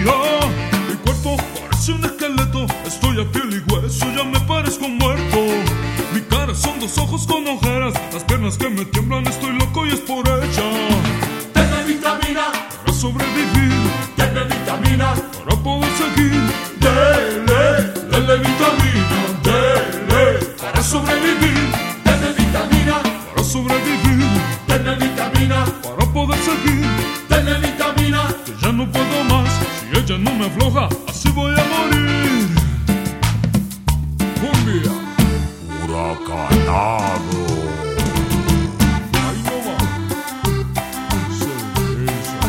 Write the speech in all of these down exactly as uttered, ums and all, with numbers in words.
día. Mi cuerpo parece un esqueleto, estoy a piel y hueso, ya me parezco muerto. Mi cara son dos ojos con ojeras, las piernas que me tiemblan, estoy loco y es por ella. Denme vitamina para sobrevivir, denme vitamina para poder seguir. Dele, dele vitamina, dele para sobrevivir. Denme vitamina para sobrevivir, denme vitamina para poder seguir. Denme vitamina, que ya no puedo más, si ella no me afloja, así voy a morir. Cumbia huracanado. Ahí no va. Cerveza.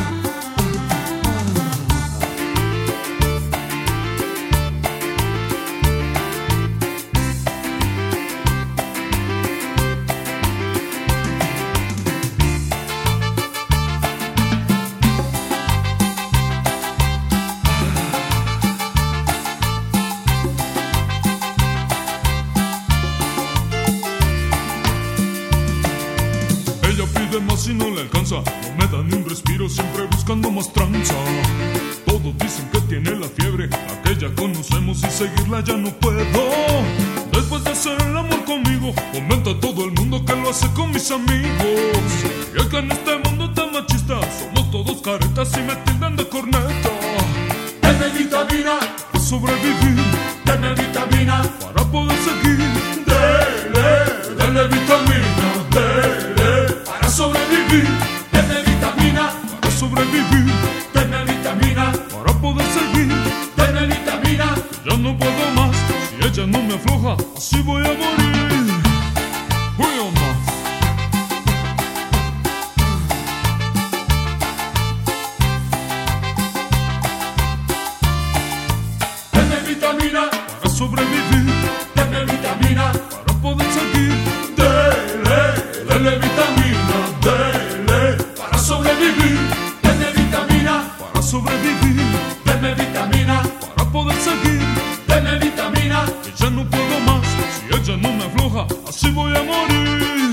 Ella pide más y no le alcanza, no me da ni un respiro, siempre buscando más tranza. Todos dicen que tiene la fiebre, aquella conocemos y seguirla ya no puedo. Después de hacer el amor conmigo, comenta todo el mundo que lo hace con mis amigos. Y es que en este mundo tan machista, somos todos caretas y me tildan de corneta. denme vitamina Para sobrevivir, denme vitamina para poder seguir. Dele, dele vitamina, dele para sobrevivir. Denme vitamina Para sobrevivir, denme vitamina para poder seguir. denme vitamina Ya no puedo más, si ella no me afloja, así voy a morir. Voy a más. denme vitamina Para sobrevivir, denme vitamina para poder seguir. Dele, dele vitamina, dele para sobrevivir. Denme vitamina Para sobrevivir, denme vitamina para poder seguir. denme vitamina Que ya no puedo más, si ella no me afloja, así voy a morir.